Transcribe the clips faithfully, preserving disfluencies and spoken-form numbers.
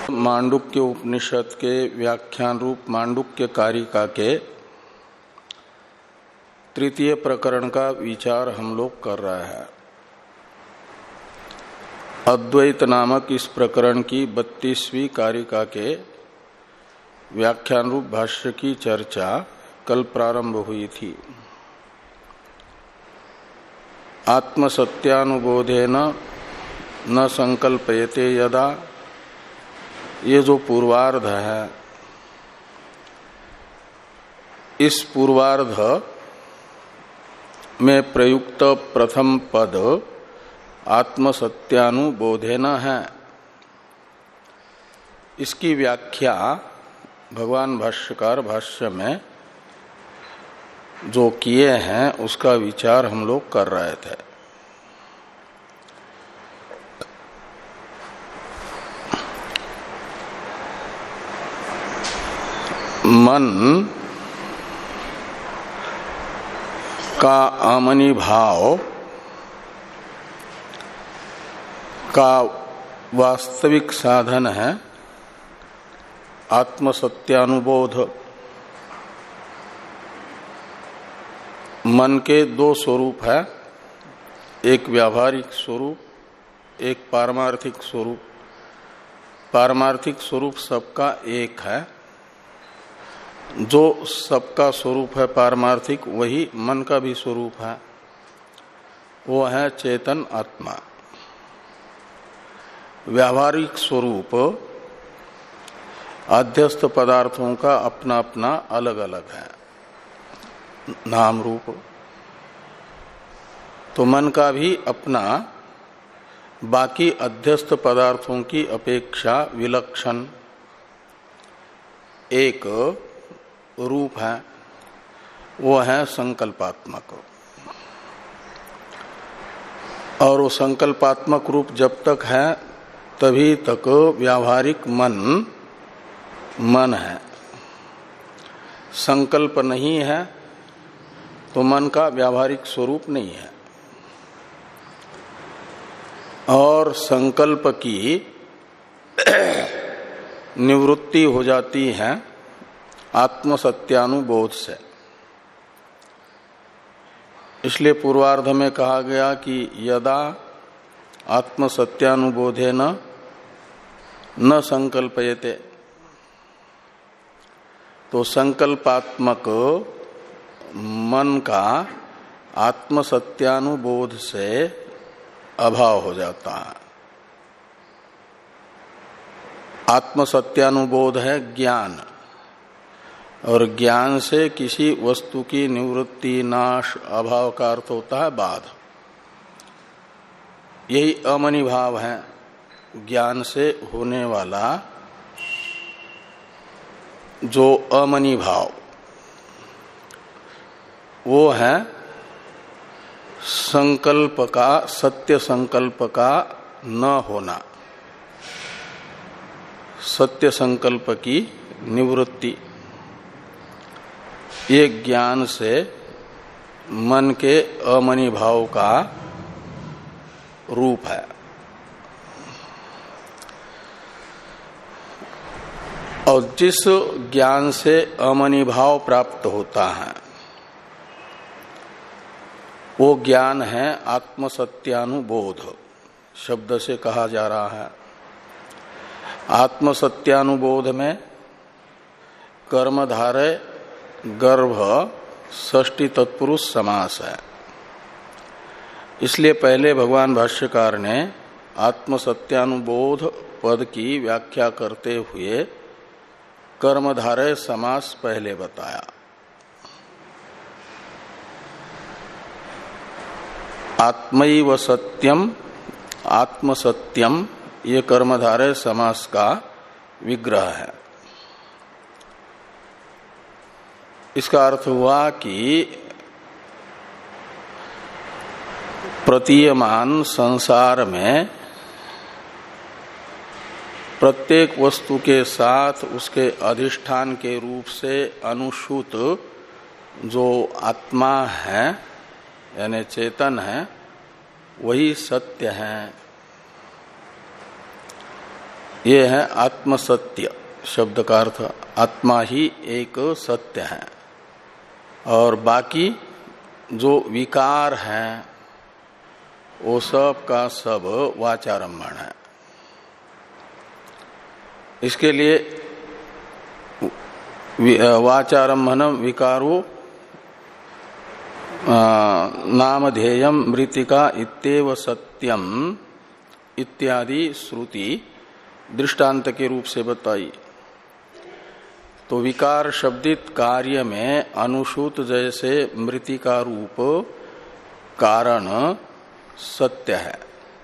मांडुक्य उपनिषद के व्याख्यान रूप मांडुक्य कारिका के तृतीय प्रकरण का विचार हम लोग कर रहे हैं। अद्वैत नामक इस प्रकरण की बत्तीसवीं कारिका के व्याख्यान रूप भाष्य की चर्चा कल प्रारंभ हुई थी। आत्मसत्यानुबोधेन न संकल्पयते यदा, ये जो पूर्वार्ध है, इस पूर्वार्ध में प्रयुक्त प्रथम पद आत्मसत्यानुबोधेन है। इसकी व्याख्या भगवान भाष्यकार भाष्य में जो किए हैं उसका विचार हम लोग कर रहे थे। मन का आमनी भाव का वास्तविक साधन है आत्मसत्यानुबोध। मन के दो स्वरूप है, एक व्यावहारिक स्वरूप, एक पारमार्थिक स्वरूप। पारमार्थिक स्वरूप सबका एक है, जो सबका स्वरूप है पारमार्थिक, वही मन का भी स्वरूप है, वो है चेतन आत्मा। व्यावहारिक स्वरूप अध्यस्त पदार्थों का अपना अपना अलग अलग है नाम रूप। तो मन का भी अपना बाकी अध्यस्त पदार्थों की अपेक्षा विलक्षण एक रूप है, वो है संकल्पात्मक। और वो संकल्पात्मक रूप जब तक है तभी तक व्यावहारिक मन मन है। संकल्प नहीं है तो मन का व्यावहारिक स्वरूप नहीं है। और संकल्प की निवृत्ति हो जाती है आत्मसत्यानुबोध से। इसलिए पूर्वार्ध में कहा गया कि यदा आत्मसत्यानुबोधेन न संकल्पयते, तो संकल्पात्मक मन का आत्मसत्यानुबोध से अभाव हो जाता है। आत्मसत्यानुबोध है ज्ञान, और ज्ञान से किसी वस्तु की निवृत्ति, नाश, अभाव का अर्थ होता है बाध। यही अमनि भाव है, ज्ञान से होने वाला जो अमनि भाव, वो है संकल्प का, सत्य संकल्प का न होना, सत्य संकल्प की निवृत्ति। ये ज्ञान से मन के अमनि भाव का रूप है। और जिस ज्ञान से अमनि भाव प्राप्त होता है वो ज्ञान है आत्मसत्यानुबोध, शब्द से कहा जा रहा है। आत्मसत्यानुबोध में कर्मधारय गर्भ षष्ठी तत्पुरुष समास है। इसलिए पहले भगवान भाष्यकार ने आत्मसत्यानुबोध पद की व्याख्या करते हुए कर्मधारय समास पहले बताया। आत्मैव सत्यम, आत्मसत्यम, ये कर्मधारय समास का विग्रह है। इसका अर्थ हुआ कि प्रतीयमान संसार में प्रत्येक वस्तु के साथ उसके अधिष्ठान के रूप से अनुसूत जो आत्मा है यानी चेतन है, वही सत्य है। ये है आत्मसत्य शब्द का अर्थ। आत्मा ही एक सत्य है और बाकी जो विकार है वो सब का सब वाचारम्भण है। इसके लिए वाचारम्भनम विकारो नामधेयम मृतिका इत्येव सत्यम इत्यादि श्रुति दृष्टांत के रूप से बताई। तो विकार शब्दित कार्य में अनुसूत जैसे मृतिका रूप कारण सत्य है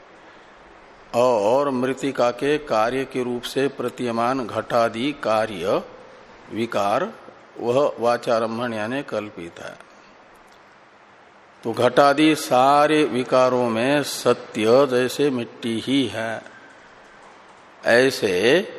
और मृतिका के कार्य के रूप से प्रतीयमान घटादि कार्य विकार वह वाचारम्भण यानी कल्पित है। तो घटादि सारे विकारों में सत्य जैसे मिट्टी ही है, ऐसे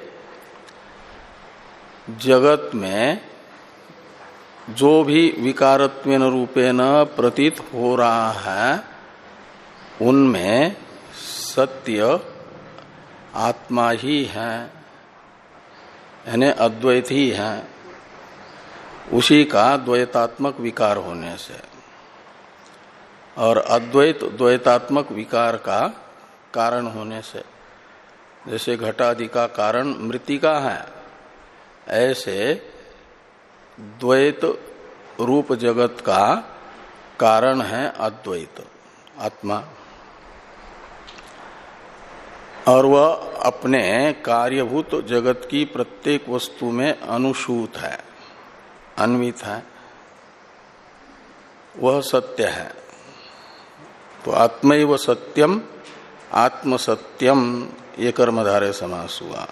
जगत में जो भी विकारत्वेन रूपेण प्रतीत हो रहा है उनमें सत्य आत्मा ही है, यानी अद्वैत ही है, उसी का द्वैतात्मक विकार होने से। और अद्वैत द्वैतात्मक विकार का कारण होने से, जैसे घटादि का कारण मृतिका है, ऐसे द्वैत रूप जगत का कारण है अद्वैत आत्मा। और वह अपने कार्यभूत जगत की प्रत्येक वस्तु में अनुसूत है, अन्वित है, वह सत्य है। तो आत्मैव सत्यम आत्मसत्यम ये कर्मधारय समास हुआ।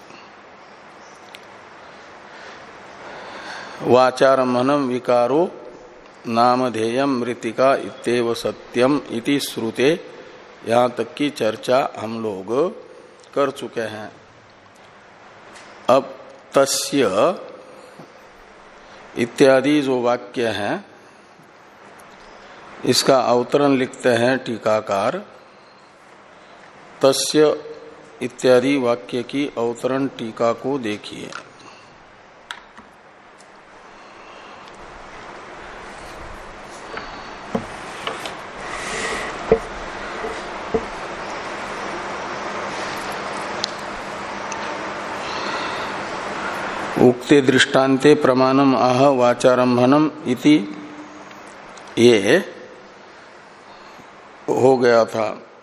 वाचारम्भनम विकारो नामधेयम मृतिका इत्येव सत्यम इति श्रुते, यहाँ तक की चर्चा हम लोग कर चुके हैं। अब तस्य इत्यादि जो वाक्य है इसका अवतरण लिखते हैं टीकाकार। तस्य इत्यादि वाक्य की अवतरण टीका को देखिए। उक्ते दृष्टान्ते प्रमाणम आह वाचारम्भनम इति, ये हो गया था।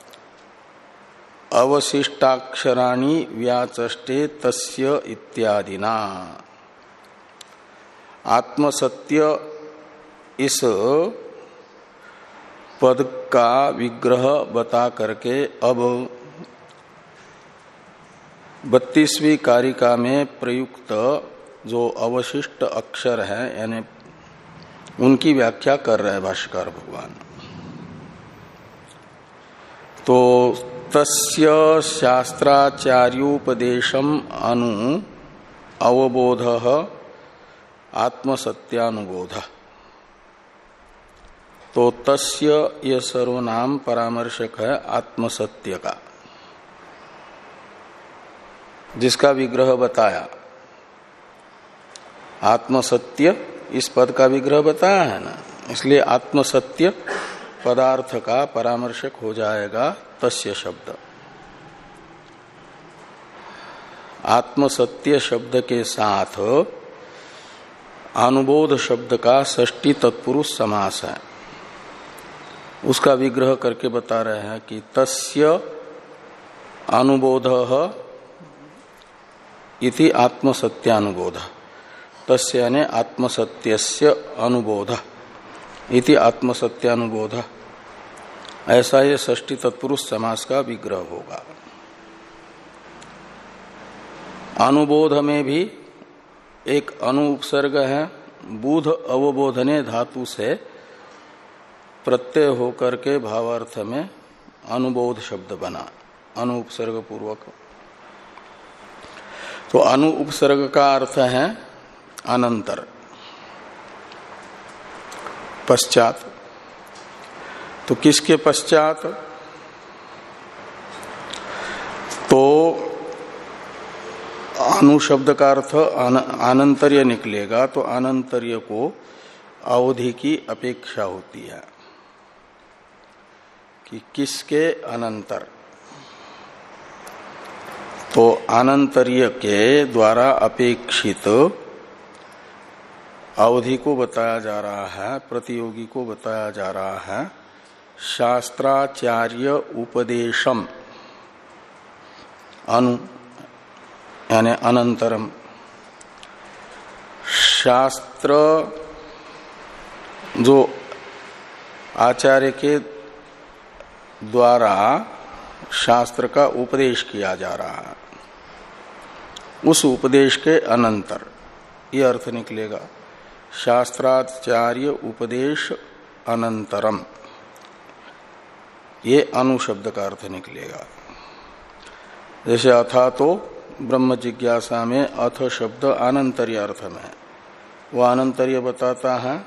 अवशिष्टाक्षराणि व्याचष्टे तस्य इत्यादिना। आत्मसत्य इस पद का विग्रह बता करके अब बत्तीसवीं कारिका में प्रयुक्त जो अवशिष्ट अक्षर है यानी उनकी व्याख्या कर रहे हैं भाष्यकार भगवान। तो तस्य शास्त्राचार्योपदेशम अनु अवबोध आत्मसत्यानुबोध। तो तस्य यह सर्वनाम परामर्शक है आत्मसत्य का, जिसका विग्रह बताया। आत्मसत्य इस पद का विग्रह बताया है ना, इसलिए आत्मसत्य पदार्थ का परामर्शक हो जाएगा तस्य शब्द। आत्मसत्य शब्द के साथ अनुबोध शब्द का षष्ठी तत्पुरुष समास है, उसका विग्रह करके बता रहे हैं कि तस्य अनुबोध इति आत्मसत्यानुबोध। तस्य यानी आत्मसत्यस्य अनुबोध इति आत्मसत्यानुबोध, ऐसा ये षष्ठी तत्पुरुष समास का विग्रह होगा। अनुबोध में भी एक अनु उपसर्ग है, बुध अवबोधने धातु से प्रत्यय होकर के भावार्थ में अनुबोध शब्द बना, अनु उपसर्ग पूर्वक। तो अनु उपसर्ग का अर्थ है अनंतर, पश्चात। तो किसके पश्चात? तो अनुशब्द का अर्थ अनंतर्य निकलेगा तो अनंतर्य को अवधि की अपेक्षा होती है कि किसके अनंतर। तो अनंतर्य के द्वारा अपेक्षित अवधि को बताया जा रहा है, प्रतियोगी को बताया जा रहा है शास्त्राचार्य उपदेशम अनु यानी अनंतरम। शास्त्र जो आचार्य के द्वारा शास्त्र का उपदेश किया जा रहा है, उस उपदेश के अनंतर ये अर्थ निकलेगा शास्त्राचार्य उपदेश अनंतरम। ये अनुशब्द का अर्थ निकलेगा। जैसे अथा तो ब्रह्म जिज्ञासा में अथ शब्द अनंतर्य अर्थ में है, वो अनंतर्य बताता है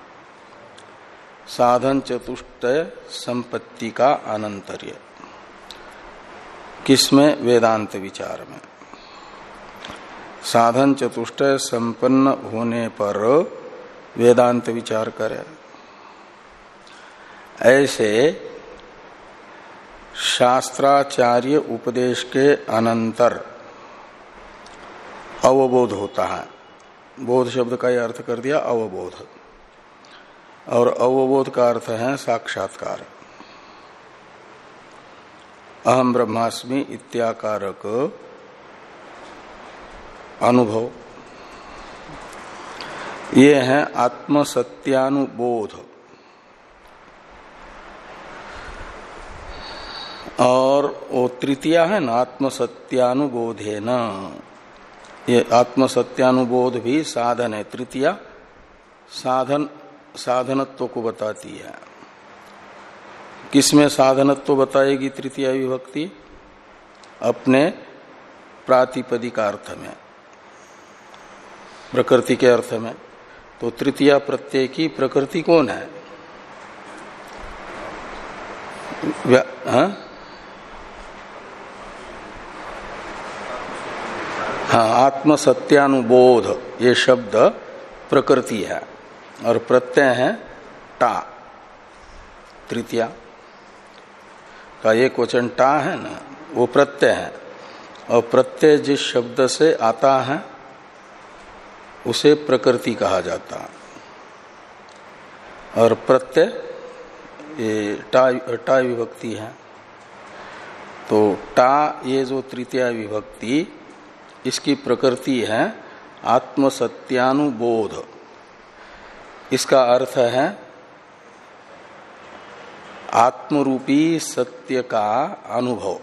साधन चतुष्टय संपत्ति का अनंतर्य। किसमें? वेदांत विचार में। साधन चतुष्टय संपन्न होने पर वेदांत विचार करे। ऐसे शास्त्राचार्य उपदेश के अनंतर अवबोध होता है। बोध शब्द का यह अर्थ कर दिया अवबोध, और अवबोध का अर्थ है साक्षात्कार। अहम ब्रह्मास्मि इत्याकारक अनुभव, ये है आत्मसत्यानुबोध। और वो तृतीय है ना आत्मसत्यानुबोधे न, ये आत्मसत्यानुबोध भी साधन है। तृतीय साधन साधनत्व को बताती है। किसमें साधनत्व बताएगी तृतीय विभक्ति? अपने प्रातिपदिक अर्थ में, प्रकृति के अर्थ में। तो तृतीय प्रत्यय की प्रकृति कौन है? हाँ हाँ आत्मसत्यानुबोध ये शब्द प्रकृति है और प्रत्यय है टा। तृतीया का एक वचन टा है ना, वो प्रत्यय है। और प्रत्यय जिस शब्द से आता है उसे प्रकृति कहा जाता है। और प्रत्यय ये टा टा विभक्ति है। तो टा ये जो तृतीया विभक्ति, इसकी प्रकृति है आत्मसत्यानुबोध। इसका अर्थ है आत्मरूपी सत्य का अनुभव।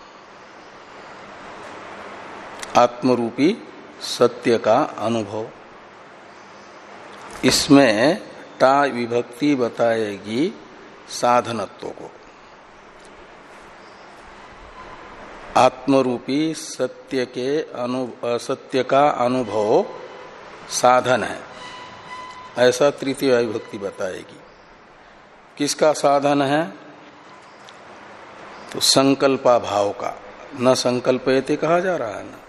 आत्मरूपी सत्य का अनुभव। इसमें टा विभक्ति बताएगी साधनत्व को। आत्मरूपी सत्य के अनु सत्य का अनुभव साधन है, ऐसा तृतीय विभक्ति बताएगी। किसका साधन है? तो संकल्पा भाव का। न संकल्पयते कहा जा रहा है ना,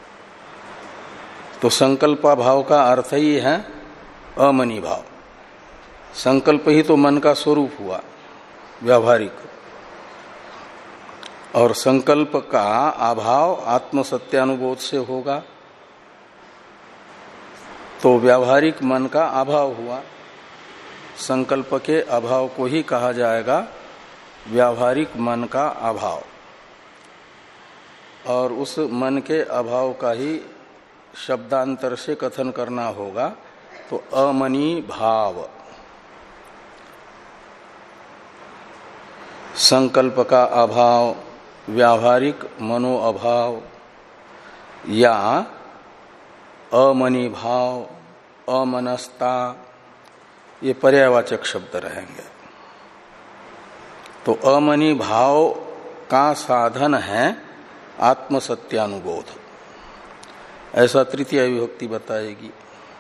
तो संकल्पा भाव का अर्थ ही है अमनी भाव। संकल्प ही तो मन का स्वरूप हुआ व्यावहारिक, और संकल्प का अभाव आत्मसत्यानुबोध से होगा, तो व्यावहारिक मन का अभाव हुआ। संकल्प के अभाव को ही कहा जाएगा व्यावहारिक मन का अभाव, और उस मन के अभाव का ही शब्दांतर से कथन करना होगा तो अमनी भाव। संकल्प का अभाव, व्यावहारिक मनो अभाव या अमनी भाव, अमनस्ता, ये पर्यायवाचक शब्द रहेंगे। तो अमनी भाव का साधन है आत्मसत्यानुबोध, ऐसा तृतीय विभक्ति बताएगी।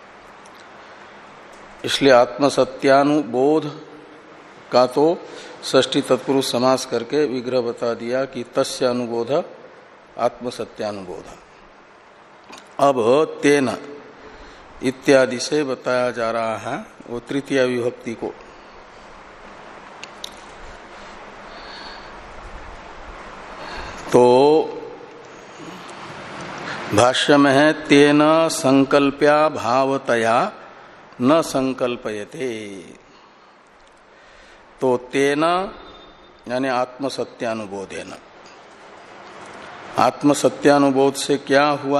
इसलिए आत्मसत्यानुबोध का तो षष्ठी तत्पुरुष समास करके विग्रह बता दिया कि तस्य अनुबोध आत्मसत्यानुबोध। अब तेन इत्यादि से बताया जा रहा है वो तृतीय विभक्ति को। तो भाष्य में है तेन संकल्प्या भावतया न संकल्पयते। तो तेन यानी आत्मसत्यानुबोधेन, आत्मसत्यानुबोध से क्या हुआ?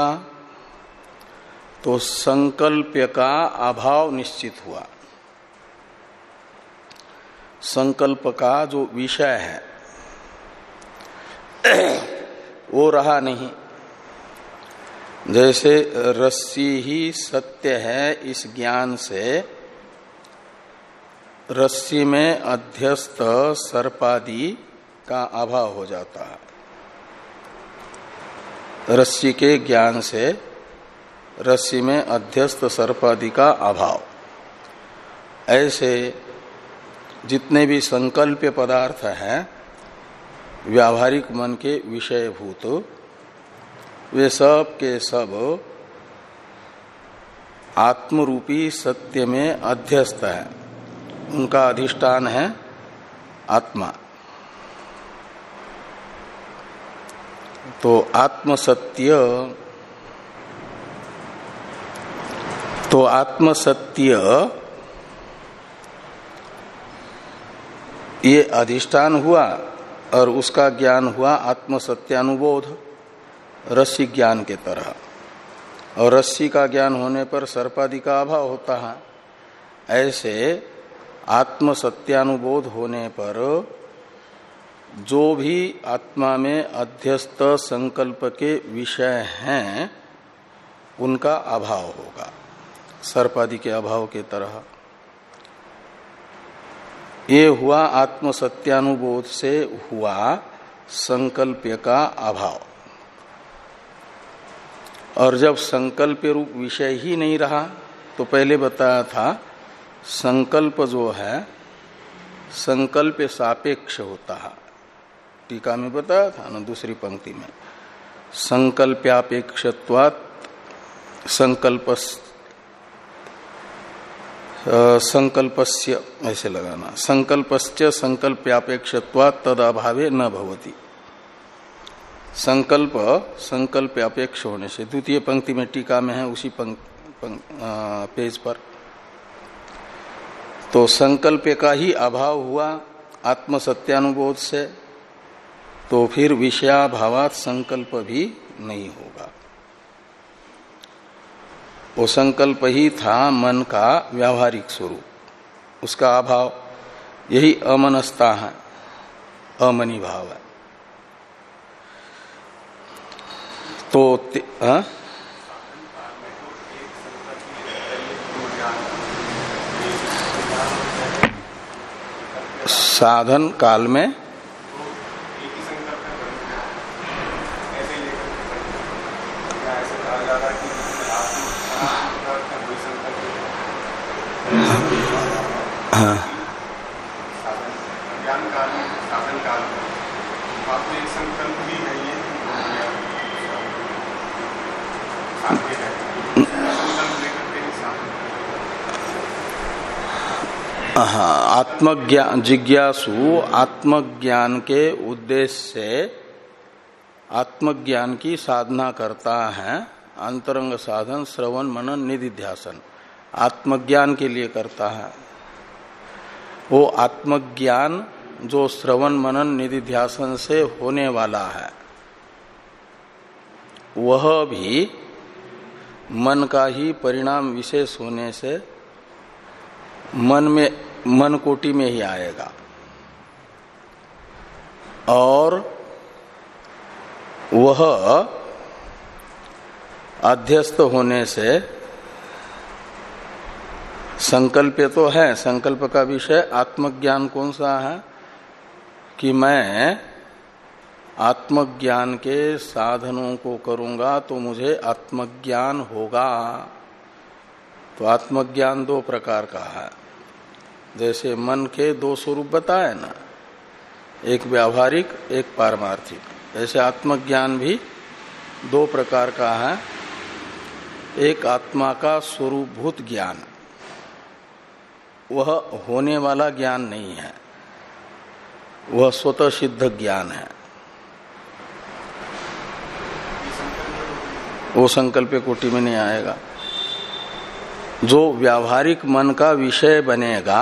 तो संकल्प्य का अभाव निश्चित हुआ। संकल्प का जो विषय है वो रहा नहीं। जैसे रस्सी ही सत्य है इस ज्ञान से रस्सी में अध्यस्त सर्पादि का अभाव हो जाता है। रस्सी के ज्ञान से रस्सी में अध्यस्त सर्पादि का अभाव। ऐसे जितने भी संकल्प्य पदार्थ हैं व्यावहारिक मन के विषयभूत, वे सब के सब आत्मरूपी सत्य में अध्यस्त है। उनका अधिष्ठान है आत्मा। तो आत्मसत्य तो आत्मसत्य ये अधिष्ठान हुआ और उसका ज्ञान हुआ आत्मसत्यानुबोध, रस्सी ज्ञान के तरह। और रस्सी का ज्ञान होने पर सर्पादि का अभाव होता है। ऐसे आत्मसत्यानुबोध होने पर जो भी आत्मा में अध्यस्त संकल्प के विषय हैं उनका अभाव होगा, सर्पादि के अभाव के तरह। ये हुआ आत्मसत्यानुबोध से हुआ संकल्प्य का अभाव। और जब संकल्प्य रूप विषय ही नहीं रहा, तो पहले बताया था संकल्प जो है संकल्प सापेक्ष होता है। टीका में बताया था ना दूसरी पंक्ति में, संकल्प्यापेक्षत्वात् संकल्प संकल्पस्य ऐसे लगाना, संकल्पस्य संकल्प्यापेक्षत्वात् तद अभावे न भवति। संकल्प संकल्प अपेक्ष होने से, द्वितीय पंक्ति में टीका में है उसी पंक, पंक, आ, पेज पर। तो संकल्प का ही अभाव हुआ आत्मसत्यानुबोध से, तो फिर विषयाभावात संकल्प भी नहीं होगा। वो संकल्प ही था मन का व्यावहारिक स्वरूप, उसका अभाव यही अमनस्ता है, अमनी भाव है। तो आ? साधन काल में हाँ ज्ञान काल में, साधन काल में आपको एक संकल्प भी है, ये संकल्प लेकर के हाँ, आत्मज्ञान जिज्ञासु आत्मज्ञान के उद्देश्य से आत्मज्ञान की साधना करता है। अंतरंग साधन श्रवण मनन निधिध्यासन आत्मज्ञान के लिए करता है। वो आत्मज्ञान जो श्रवण मनन निधिध्यासन से होने वाला है, वह भी मन का ही परिणाम विशेष होने से मन में मन कोटि में ही आएगा। और वह अध्यस्त होने से संकल्प तो है, संकल्प का विषय आत्मज्ञान कौन सा है कि मैं आत्मज्ञान के साधनों को करूंगा तो मुझे आत्मज्ञान होगा। तो आत्मज्ञान दो प्रकार का है, जैसे मन के दो स्वरूप बताए ना, एक व्यावहारिक एक पारमार्थिक। ऐसे आत्मज्ञान भी दो प्रकार का है, एक आत्मा का स्वरूपभूत ज्ञान, वह होने वाला ज्ञान नहीं है, वह स्वतः सिद्ध ज्ञान है। वो संकल्प कोटि में नहीं आएगा। जो व्यावहारिक मन का विषय बनेगा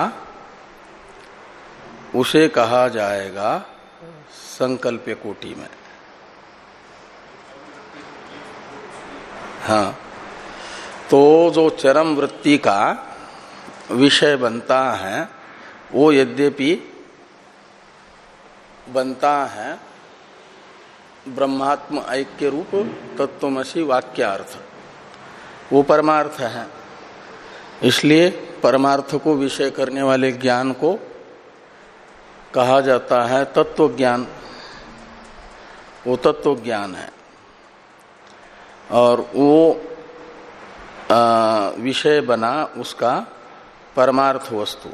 उसे कहा जाएगा संकल्प कोटि में। हाँ, तो जो चरम वृत्ति का विषय बनता है वो यद्यपि बनता है ब्रह्मात्म ऐक्य रूप तत्वमसि वाक्यार्थ, वो परमार्थ है। इसलिए परमार्थ को विषय करने वाले ज्ञान को कहा जाता है तत्व ज्ञान। वो तत्व ज्ञान है और वो आ, विषय बना उसका परमार्थ वस्तु।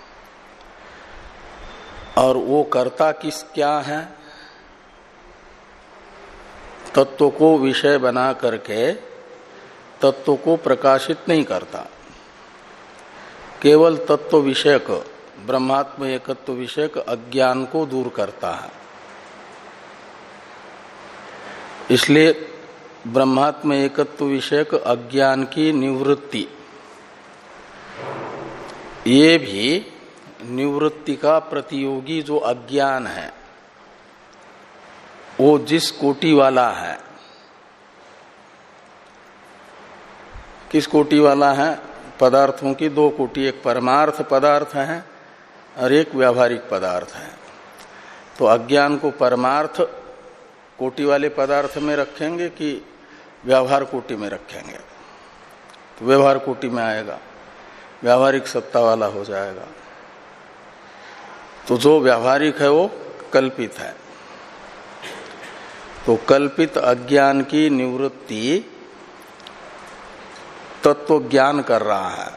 और वो कर्ता किस क्या है? तत्व को विषय बना करके तत्व को प्रकाशित नहीं करता, केवल तत्व विषयक ब्रह्मात्म एकत्व विषयक अज्ञान को दूर करता है। इसलिए ब्रह्मात्म एकत्व विषयक अज्ञान की निवृत्ति, ये भी निवृत्ति का प्रतियोगी जो अज्ञान है वो जिस कोटि वाला है, किस कोटि वाला है? पदार्थों की दो कोटि, एक परमार्थ पदार्थ है और एक व्यावहारिक पदार्थ है। तो अज्ञान को परमार्थ कोटि वाले पदार्थ में रखेंगे कि व्यवहार कोटि में रखेंगे? तो व्यवहार कोटि में आएगा, व्यावहारिक सत्ता वाला हो जाएगा। तो जो व्यावहारिक है वो कल्पित है। तो कल्पित अज्ञान की निवृत्ति तत्व ज्ञान कर रहा है।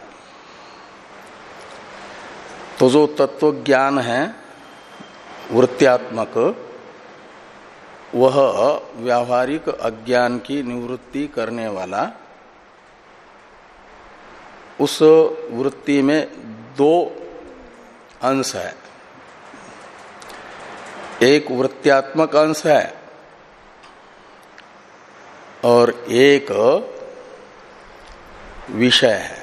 तो जो तत्व ज्ञान है वृत्त्यात्मक, वह व्यावहारिक अज्ञान की निवृत्ति करने वाला, उस वृत्ति में दो अंश है। एक वृत्त्यात्मक अंश है और एक विषय है।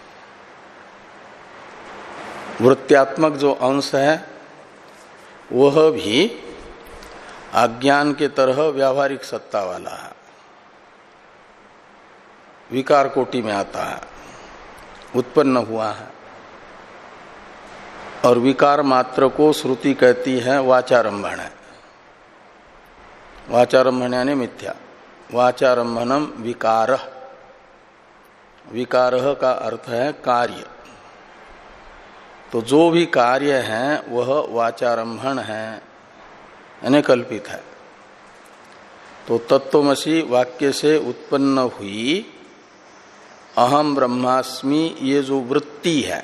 वृत्त्यात्मक जो अंश है वह भी अज्ञान के तरह व्यावहारिक सत्ता वाला है, विकार कोटि में आता है, उत्पन्न हुआ है। और विकार मात्र को श्रुति कहती है वाचारंभण है। वाचारंभण यानी मिथ्या। वाचारंभनम विकारः, विकारः का अर्थ है कार्य। तो जो भी कार्य है वह वाचारंभण है, यानी कल्पित है। तो तत्वमसि वाक्य से उत्पन्न हुई अहम ब्रह्मास्मि, ये जो वृत्ति है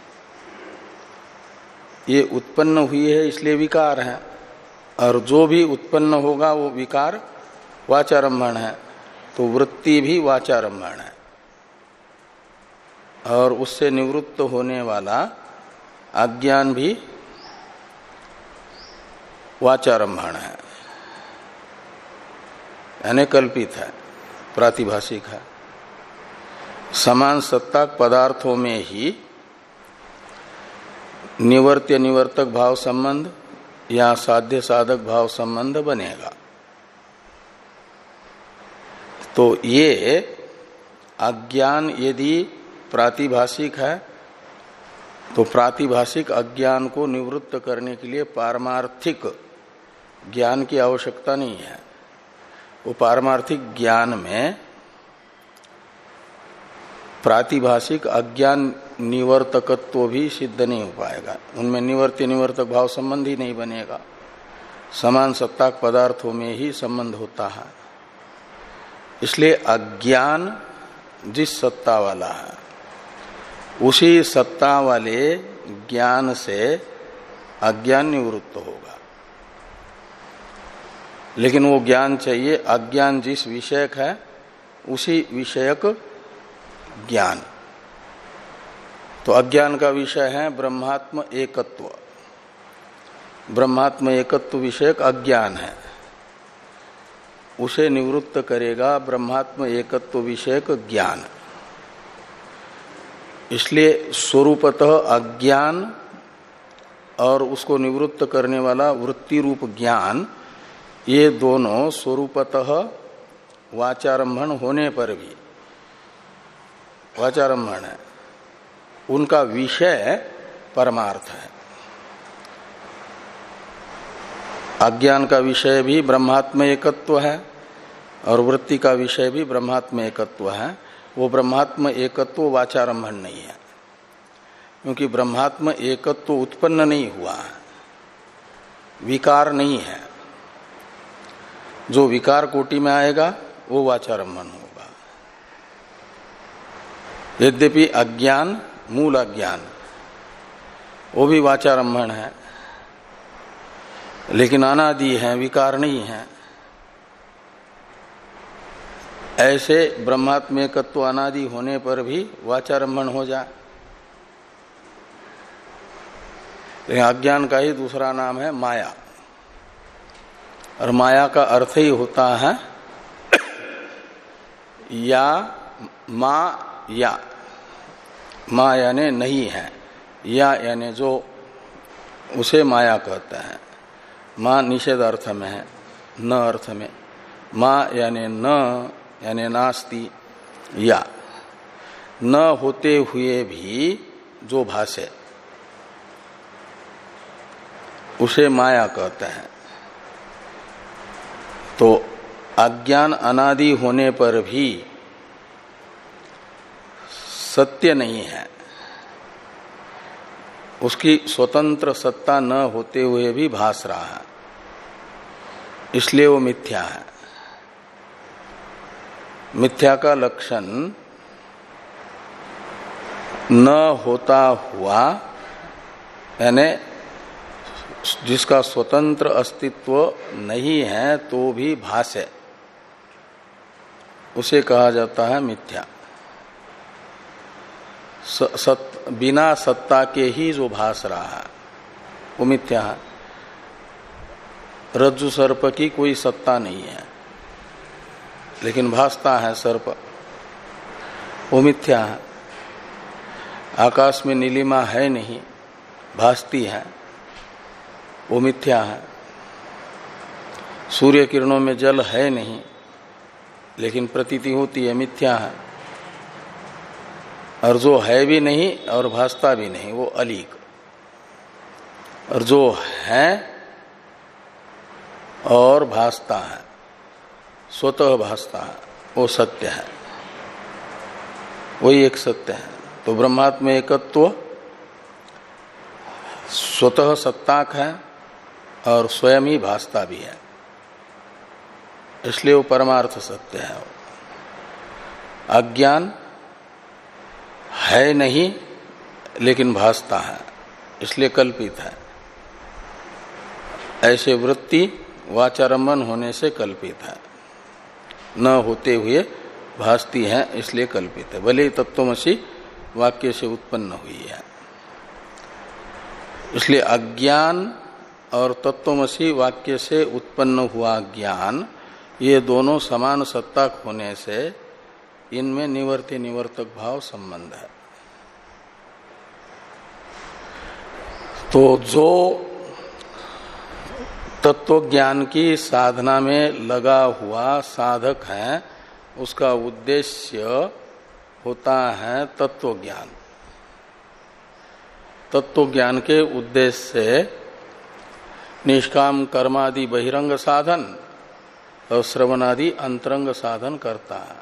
ये उत्पन्न हुई है, इसलिए विकार है। और जो भी उत्पन्न होगा वो विकार वाचारंभण है। तो वृत्ति भी वाचारंभण है और उससे निवृत्त होने वाला अज्ञान भी वाचारंभण है, यानी कल्पित है, प्रातिभाषिक है। समान सत्ताक पदार्थों में ही निवर्त्य निवर्तक भाव संबंध या साध्य साधक भाव संबंध बनेगा। तो ये अज्ञान यदि प्रातिभाषिक है तो प्रातिभाषिक अज्ञान को निवृत्त करने के लिए पारमार्थिक ज्ञान की आवश्यकता नहीं है। वो पारमार्थिक ज्ञान में प्रातिभाषिक अज्ञान निवर्तकत्व भी सिद्ध नहीं हो पाएगा, उनमें निवर्त्य निवर्तक भाव संबंध ही नहीं बनेगा। समान सत्ताक पदार्थों में ही संबंध होता है। इसलिए अज्ञान जिस सत्ता वाला है उसी सत्ता वाले ज्ञान से अज्ञान निवृत्त होगा। लेकिन वो ज्ञान चाहिए, अज्ञान जिस विषयक है उसी विषयक ज्ञान। तो अज्ञान का विषय है ब्रह्मात्म एकत्व। ब्रह्मात्म एकत्व विषयक अज्ञान है, उसे निवृत्त करेगा ब्रह्मात्म एकत्व विषयक ज्ञान। इसलिए स्वरूपतः अज्ञान और उसको निवृत्त करने वाला वृत्ति रूप ज्ञान, ये दोनों स्वरूपतः वाचारंभण होने पर भी वाचारंभण है, उनका विषय परमार्थ है। अज्ञान का विषय भी ब्रह्मात्म एकत्व है और वृत्ति का विषय भी ब्रह्मात्म एकत्व है। वो ब्रह्मात्म एकत्व वाचारंभण नहीं है, क्योंकि ब्रह्मात्म एकत्व उत्पन्न नहीं हुआ है, विकार नहीं है। जो विकार कोटि में आएगा वो वाचारंभण होगा। यद्यपि अज्ञान, मूल अज्ञान, वो भी वाचारंभण है, लेकिन अनादि है, विकार नहीं है। ऐसे ब्रह्मात्म एकत्व अनादि होने पर भी वाचारंभण हो जाए। अज्ञान का ही दूसरा नाम है माया, और माया का अर्थ ही होता है या मा या मा यानी नहीं है, या यानी जो उसे माया कहते हैं। मां निषेध अर्थ में है, न अर्थ में। मां यानी न यानी नास्ति, या न होते हुए भी जो भासे उसे माया कहते हैं। तो अज्ञान अनादि होने पर भी सत्य नहीं है, उसकी स्वतंत्र सत्ता न होते हुए भी भास रहा है, इसलिए वो मिथ्या है। मिथ्या का लक्षण न होता हुआ, यानी जिसका स्वतंत्र अस्तित्व नहीं है तो भी भासे, उसे कहा जाता है मिथ्या। सत, बिना सत्ता के ही जो भास रहा है वो मिथ्या है। रज्जु सर्प की कोई सत्ता नहीं है, लेकिन भासता है सर्प, वो मिथ्या है। आकाश में नीलिमा है नहीं, भासती है, वो मिथ्या है। सूर्य किरणों में जल है नहीं, लेकिन प्रतीति होती है, मिथ्या है। और जो है भी नहीं और भासता भी नहीं, वो अलीक। और जो है और भासता है, स्वतः भासता है, वो सत्य है, वही एक सत्य है। तो ब्रह्मात्म एकत्व स्वतः सत्ताक है और स्वयं ही भासता भी है, इसलिए वो परमार्थ सत्य है। अज्ञान है नहीं लेकिन भासता है, इसलिए कल्पित है। ऐसे वृत्ति वाचारंभन होने से कल्पित है, न होते हुए भासती है, इसलिए कल्पित है। भले ही तत्वमसि वाक्य से उत्पन्न हुई है। इसलिए अज्ञान और तत्वमसि वाक्य से उत्पन्न हुआ ज्ञान, ये दोनों समान सत्ताक होने से इनमें निवर्ती निवर्तक भाव संबंध है। तो जो तत्व ज्ञान की साधना में लगा हुआ साधक है, उसका उद्देश्य होता है तत्व ज्ञान। तत्व ज्ञान के उद्देश्य से निष्काम कर्मादि बहिरंग साधन और श्रवणादि अंतरंग साधन करता है,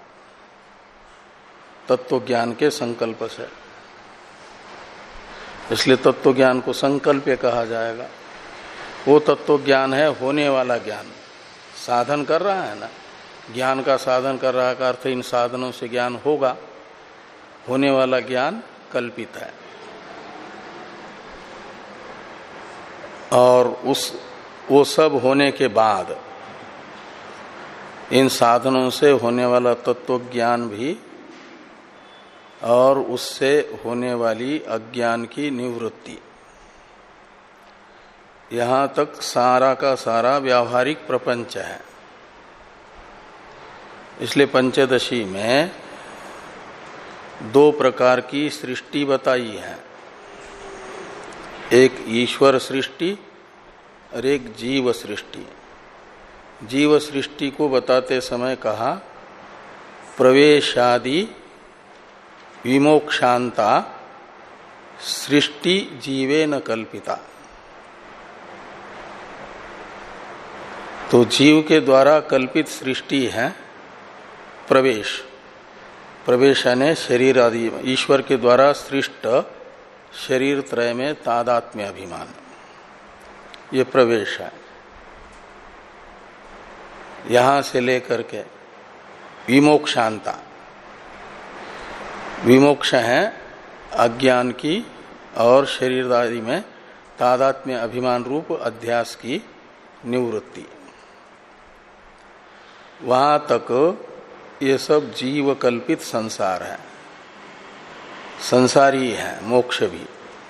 तत्व ज्ञान के संकल्प से। इसलिए तत्व ज्ञान को संकल्प कहा जाएगा। वो तत्व ज्ञान है होने वाला ज्ञान, साधन कर रहा है ना, ज्ञान का साधन कर रहा का अर्थ इन साधनों से ज्ञान होगा। होने वाला ज्ञान कल्पित है, और उस वो सब होने के बाद इन साधनों से होने वाला तत्व ज्ञान भी और उससे होने वाली अज्ञान की निवृत्ति, यहां तक सारा का सारा व्यावहारिक प्रपंच है। इसलिए पंचदशी में दो प्रकार की सृष्टि बताई है, एक ईश्वर सृष्टि और एक जीव सृष्टि। जीव सृष्टि को बताते समय कहा प्रवेशादि विमोक्षांता सृष्टि जीवे न कल्पिता। तो जीव के द्वारा कल्पित सृष्टि है प्रवेश। प्रवेश यानी शरीर आदि, ईश्वर के द्वारा सृष्ट शरीर त्रय में तादात्म्य अभिमान, ये प्रवेश है। यहां से लेकर के विमोक्षांता, विमोक्ष है अज्ञान की और शरीर आदि में तादात्म्य अभिमान रूप अध्यास की निवृत्ति। वहां तक ये सब जीव कल्पित संसार है, संसारी है। मोक्ष भी,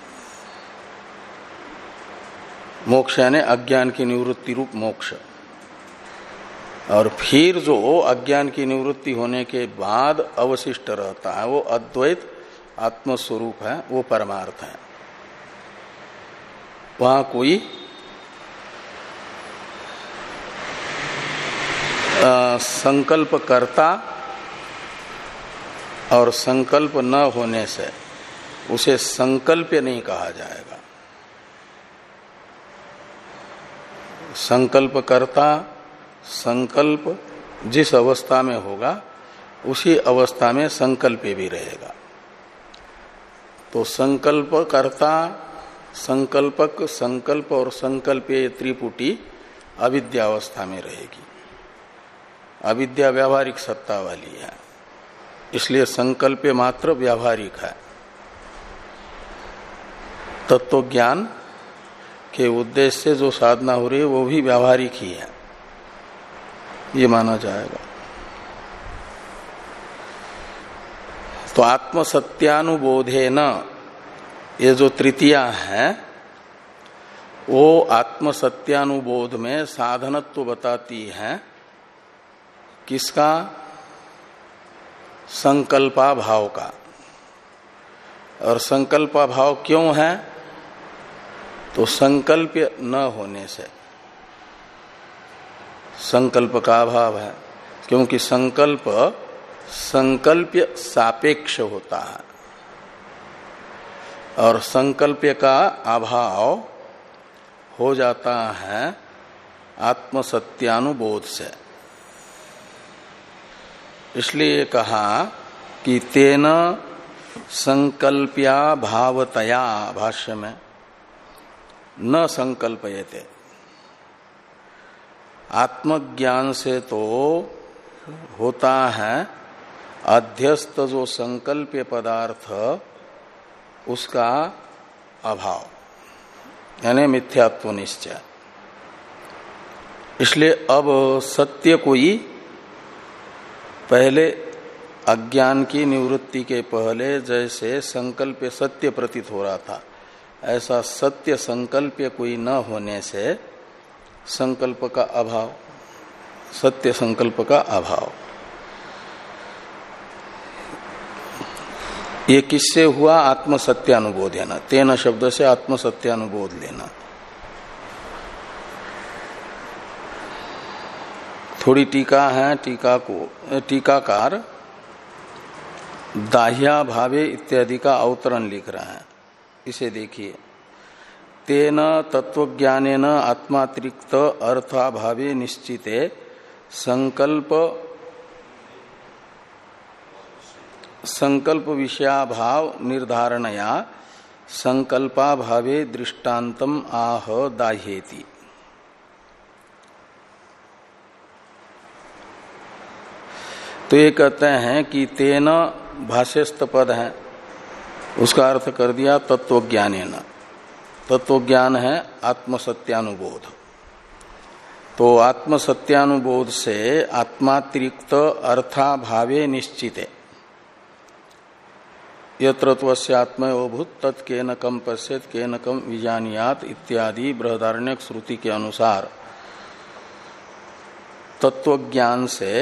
मोक्ष यानी अज्ञान की निवृत्ति रूप मोक्ष। और फिर जो अज्ञान की निवृत्ति होने के बाद अवशिष्ट रहता है वो अद्वैत आत्मस्वरूप है, वो परमार्थ है। वहां कोई आ, संकल्प करता और संकल्प न होने से उसे संकल्प्य नहीं कहा जाएगा। संकल्प करता, संकल्प जिस अवस्था में होगा उसी अवस्था में संकल्प भी रहेगा। तो संकल्प करता, संकल्पक, संकल्प और संकल्पीय त्रिपुटी अविद्यावस्था में रहेगी। अविद्या व्यावहारिक सत्ता वाली है, इसलिए संकल्प मात्र व्यावहारिक है। तत्व ज्ञान के उद्देश्य से जो साधना हो रही है वो भी व्यावहारिक ही है, ये माना जाएगा। तो आत्मसत्यानुबोधे न, ये जो तृतीया है वो आत्मसत्यानुबोध में साधनत्व बताती है। किसका? संकल्पा भाव का। और संकल्पा भाव क्यों है? तो संकल्प न होने से संकल्प का अभाव है, क्योंकि संकल्प संकल्प्य सापेक्ष होता है और संकल्प का अभाव हो जाता है आत्मसत्यानुबोध से। इसलिए कहा कि तेन संकल्प्या भावतया, भाष्य में न संकल्पयते। आत्मज्ञान से तो होता है अध्यस्त जो संकल्प्य पदार्थ उसका अभाव, यानी मिथ्यात्व निश्चय। इसलिए अब सत्य कोई पहले अज्ञान की निवृत्ति के पहले जैसे संकल्प सत्य प्रतीत हो रहा था, ऐसा सत्य संकल्प कोई न होने से संकल्प का अभाव, सत्य संकल्प का अभाव। ये किससे हुआ? आत्मसत्यानुबोध है ना, तेन शब्द से आत्मसत्यानुबोध लेना। थोड़ी टीका है, टीका को टीकाकार दाह्या भावे इत्यादि का अवतरण लिख रहा है, इसे देखिए। तेन तत्वज्ञानेन आत्मातिरिक्त अर्थाभावे निश्चिते संकल्प संकल्प विषयाभाव निर्धारणया संकल्पाभावे दृष्टान्तम आह दाह्येति। तो ये कहते हैं कि तेन भाष्यस्थ पद है, उसका अर्थ कर दिया तत्वज्ञानेन। तत्वज्ञान है आत्मसत्यानुबोध। तो आत्मसत्यानुबोध से आत्मातिरिक्त अर्थाभावे निश्चित है, यत्र त्वस्यात्मयोभूत तत् केन कम पश्येत केन कम विजानियात इत्यादि बृहदारण्यक श्रुति के अनुसार तत्वज्ञान से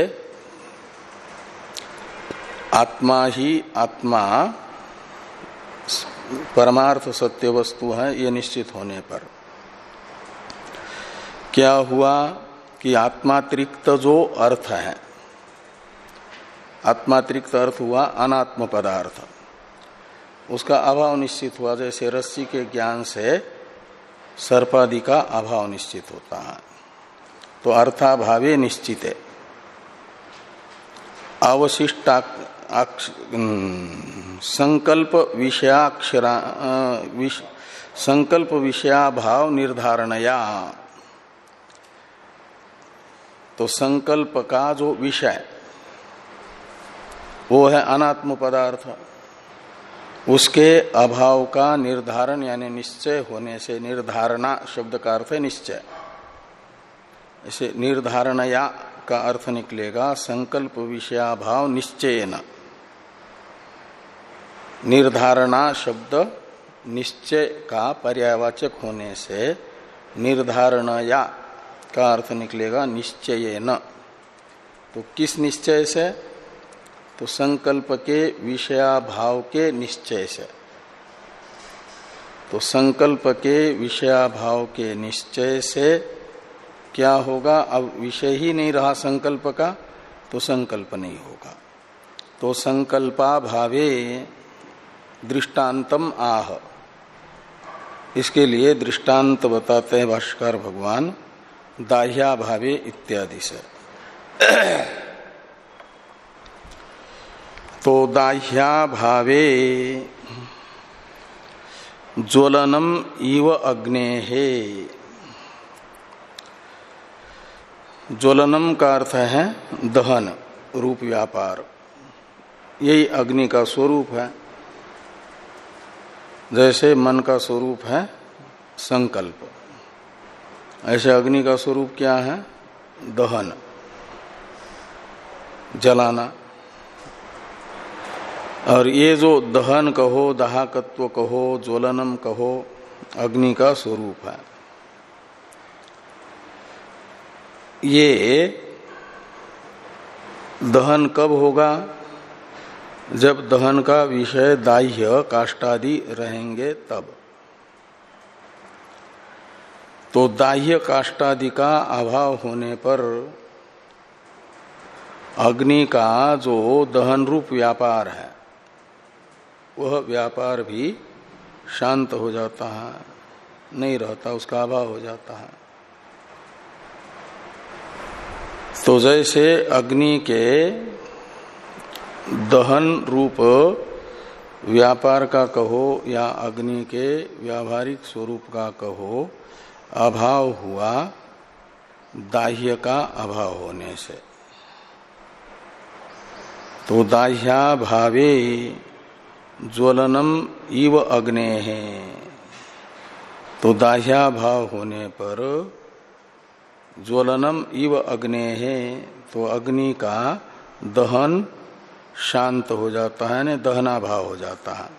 आत्मा ही आत्मा परमार्थ सत्य वस्तु है ये निश्चित होने पर क्या हुआ कि आत्मातिरिक्त जो अर्थ है, आत्मातिरिक्त अर्थ हुआ अनात्म पदार्थ, उसका अभाव निश्चित हुआ। जैसे रस्सी के ज्ञान से सर्पादि का अभाव निश्चित होता है, तो अर्थाभावे निश्चित है। अवशिष्टा संकल्प विषयाक्षरा विष, संकल्प विषयाभाव निर्धारणया, तो संकल्प का जो विषय वो है अनात्म पदार्थ, उसके अभाव का निर्धारण यानी निश्चय होने से, निर्धारणा शब्द का अर्थ है निश्चय, इसे निर्धारणया का अर्थ निकलेगा संकल्प विषयाभाव निश्चयेन। निर्धारणा शब्द निश्चय का पर्यायवाचक होने से निर्धारणया का अर्थ निकलेगा निश्चयेन। तो किस निश्चय से? तो संकल्प के विषयाभाव के निश्चय से। तो संकल्प के विषयाभाव के निश्चय से क्या होगा? अब विषय ही नहीं रहा संकल्प का, तो संकल्प नहीं होगा। तो संकल्पाभावे दृष्टांतम आह, इसके लिए दृष्टांत बताते हैं भाष्यकार भगवान दाह्याभावे इत्यादि से। तो दाह्याभावे ज्वलनम इव अग्नेहे, ज्वलनम का अर्थ है दहन रूप व्यापार, यही अग्नि का स्वरूप है। जैसे मन का स्वरूप है संकल्प, ऐसे अग्नि का स्वरूप क्या है? दहन, जलाना। और ये जो दहन कहो, दाहकत्व कहो, ज्वलनम कहो, अग्नि का स्वरूप है। ये दहन कब होगा? जब दहन का विषय दाह्य काष्ठादि रहेंगे तब। तो दाह्य काष्ठादि का अभाव होने पर अग्नि का जो दहन रूप व्यापार है वह व्यापार भी शांत हो जाता है, नहीं रहता, उसका अभाव हो जाता है। तो जैसे अग्नि के दहन रूप व्यापार का कहो या अग्नि के व्यावहारिक स्वरूप का कहो अभाव हुआ दाह्य का अभाव होने से, तो दाह्याभावे ज्वलनम इव अग्ने है। तो दाह्याभाव होने पर ज्वलनम इव अग्ने है, तो अग्नि का दहन शांत हो जाता है, ने दहनाभाव हो जाता है।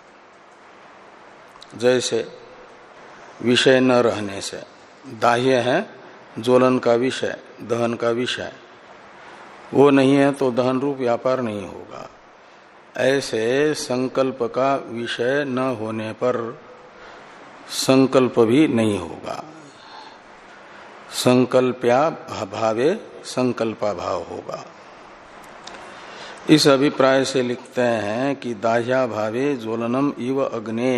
जैसे विषय न रहने से, दाह्य है ज्वलन का विषय, दहन का विषय, वो नहीं है तो दहन रूप व्यापार नहीं होगा। ऐसे संकल्प का विषय न होने पर संकल्प भी नहीं होगा। संकल्प्या भावे संकल्पा भाव होगा। इस अभिप्राय से लिखते हैं कि दाह्या भावे ज्वलनम इव अग्ने,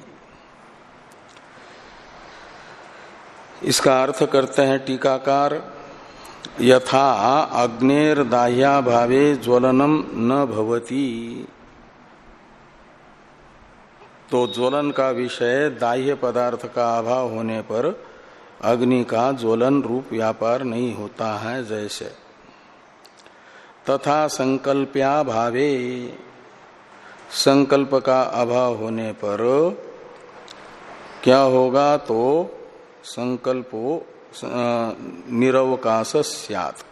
इसका अर्थ करते हैं टीकाकार, यथा अग्नेर दाह्या भावे ज्वलनम न भवति। तो ज्वलन का विषय दाह्य पदार्थ का अभाव होने पर अग्नि का ज्वलन रूप व्यापार नहीं होता है। जैसे तथा संकल्प्या भावे, संकल्प का अभाव होने पर क्या होगा? तो संकल्पो निरवकाश स्यात्,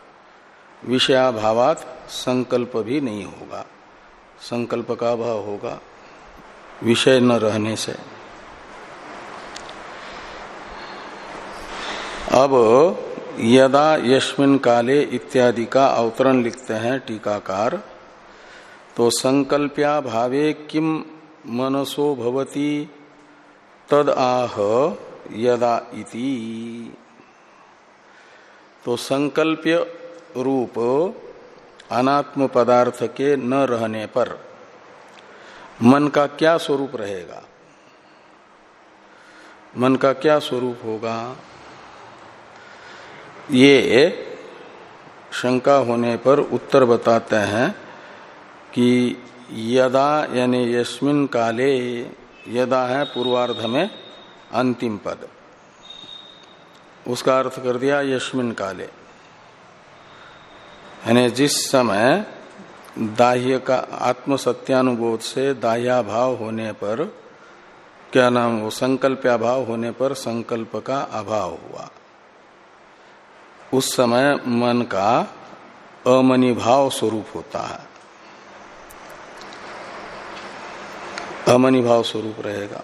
विषयाभावात संकल्प भी नहीं होगा, संकल्प का अभाव होगा। विषय न रहने से। अब यदा यस्मिन् काले इत्यादि का अवतरण लिखते हैं टीकाकार। तो संकल्प्या भावे किम मनसो भवति तद आह यदा इति। तो संकल्प्य रूप अनात्म पदार्थ के न रहने पर मन का क्या स्वरूप रहेगा, मन का क्या स्वरूप होगा, ये शंका होने पर उत्तर बताते हैं कि यदा यानी यस्मिन् काले, यदा है पूर्वार्ध में अंतिम पद, उसका अर्थ कर दिया यस्मिन् काले, यानी जिस समय दाह्य का आत्म सत्यानुबोध से दाह्याभाव होने पर, क्या नाम वो संकल्प्याभाव होने पर संकल्प का अभाव हुआ, उस समय मन का अमनिभाव स्वरूप होता है, अमनिभाव स्वरूप रहेगा,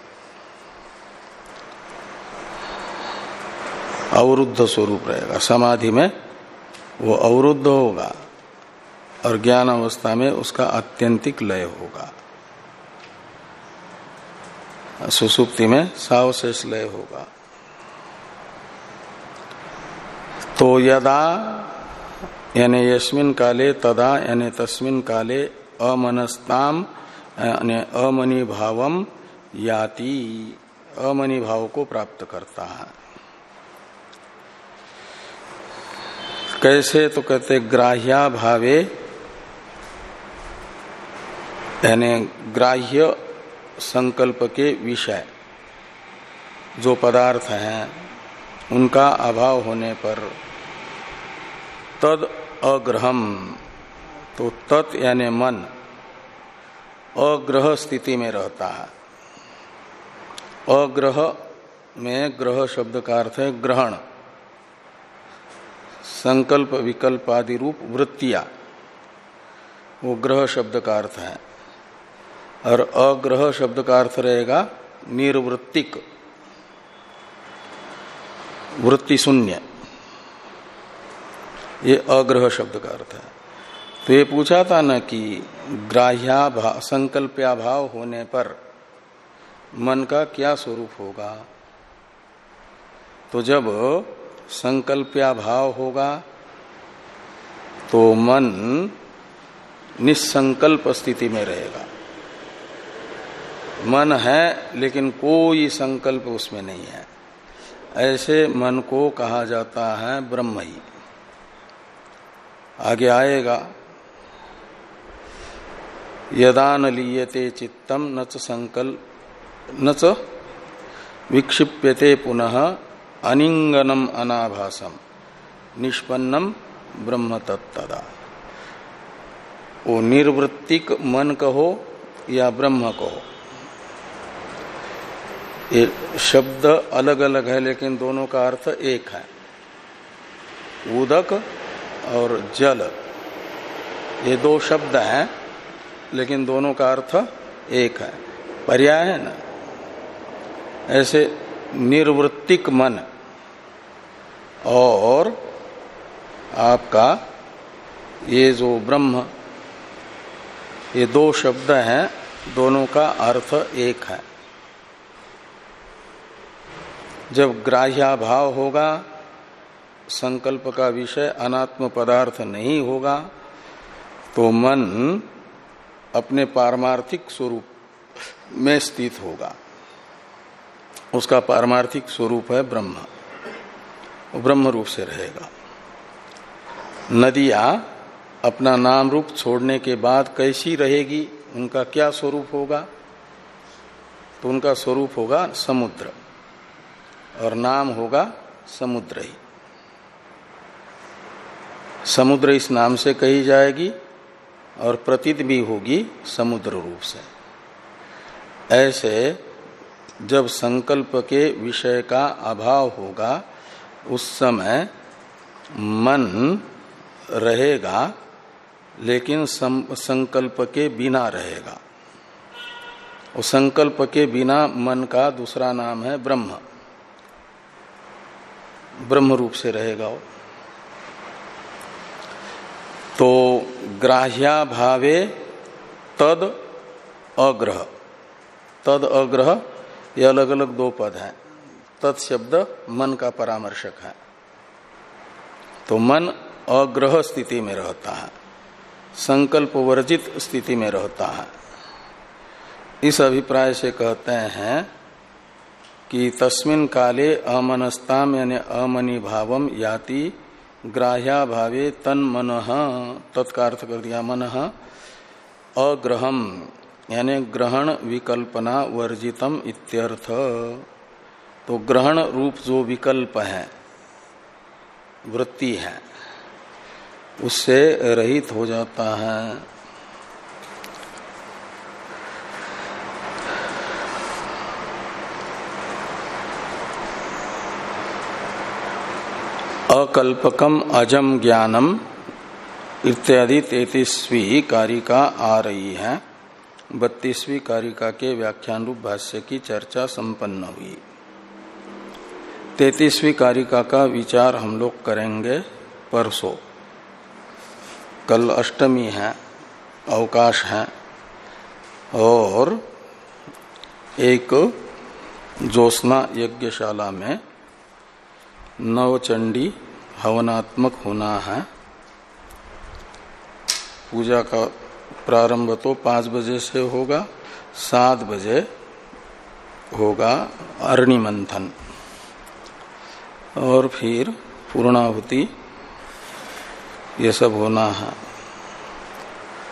अवरुद्ध स्वरूप रहेगा। समाधि में वो अवरुद्ध होगा और ज्ञान अवस्था में उसका आत्यंतिक लय होगा, सुसुप्ति में सावशेष लय होगा। तो यदा यानी यस्मिन् काले, तदा यानी तस्मिन् काले अमनस्ताम यानी अमनिभावम याति, अमनिभाव को प्राप्त करता है। कैसे? तो कहते ग्राह्या भावे, यानी ग्राह्य संकल्प के विषय जो पदार्थ हैं उनका अभाव होने पर तद अग्रहम, तो तत् यानी मन अग्रह स्थिति में रहता है। अग्रह में ग्रह शब्द का अर्थ है ग्रहण, संकल्प विकल्प आदि रूप वृत्तियां, वो ग्रह शब्द का अर्थ है। और अग्रह शब्द का अर्थ रहेगा निर्वृत्तिक, वृत्ति शून्य, ये अग्रह शब्द का अर्थ है। तो ये पूछा था न कि ग्राह्या भाव, संकल्प्या भाव होने पर मन का क्या स्वरूप होगा। तो जब संकल्प्या भाव होगा तो मन निसंकल्प स्थिति में रहेगा। मन है लेकिन कोई संकल्प उसमें नहीं है, ऐसे मन को कहा जाता है ब्रह्मई। आगे आएगा यदा न लीयते चित्तम न च संकल्प न च विक्षिप्यते पुनः अनिंगनम अनाभासम निष्पन्नम ब्रह्म तत्तदा। वो निर्वृत्तिक मन कहो या ब्रह्म कहो, ये शब्द अलग अलग है लेकिन दोनों का अर्थ एक है। उदक और जल, ये दो शब्द हैं लेकिन दोनों का अर्थ एक है, पर्याय है ना। ऐसे निर्वृत्तिक मन और आपका ये जो ब्रह्म, ये दो शब्द हैं, दोनों का अर्थ एक है। जब ग्राह्याभाव होगा, संकल्प का विषय अनात्म पदार्थ नहीं होगा, तो मन अपने पारमार्थिक स्वरूप में स्थित होगा। उसका पारमार्थिक स्वरूप है ब्रह्म, वो ब्रह्म रूप से रहेगा। नदियां अपना नाम रूप छोड़ने के बाद कैसी रहेगी, उनका क्या स्वरूप होगा? तो उनका स्वरूप होगा समुद्र और नाम होगा समुद्र ही। समुद्र इस नाम से कही जाएगी और प्रतीत भी होगी समुद्र रूप से। ऐसे जब संकल्प के विषय का अभाव होगा उस समय मन रहेगा लेकिन संकल्प के बिना रहेगा, और संकल्प के बिना मन का दूसरा नाम है ब्रह्म, ब्रह्म रूप से रहेगा वो। तो ग्राह्या भावे तद अग्रह, तद अग्रह ये अलग अलग दो पद हैं। तद शब्द मन का परामर्शक है, तो मन अग्रह स्थिति में रहता है, संकल्प वर्जित स्थिति में रहता है। इस अभिप्राय से कहते हैं कि तस्मिन काले अमनस्ताम यानी अमनि भावम याति ग्राह्या भावे तन मनः, तत्कार्थ कर दिया मनः अग्रहम यानी ग्रहण विकल्पना वर्जितम इत्यर्थ। तो ग्रहण रूप जो विकल्प है, वृत्ति है, उससे रहित हो जाता है। अकल्पकम अजम ज्ञानम इत्यादि तैतीसवीं कारिका आ रही है। बत्तीसवीं कारिका के व्याख्यान रूप भाष्य की चर्चा संपन्न हुई। तैतीसवीं कारिका का विचार हम लोग करेंगे परसों। कल अष्टमी है, अवकाश है, और एक ज्योत्सना यज्ञशाला में नवचंडी हवनात्मक होना है। पूजा का प्रारंभ तो पांच बजे से होगा, सात बजे होगा अरणि मंथन, और फिर पूर्णाहुति ये सब होना है।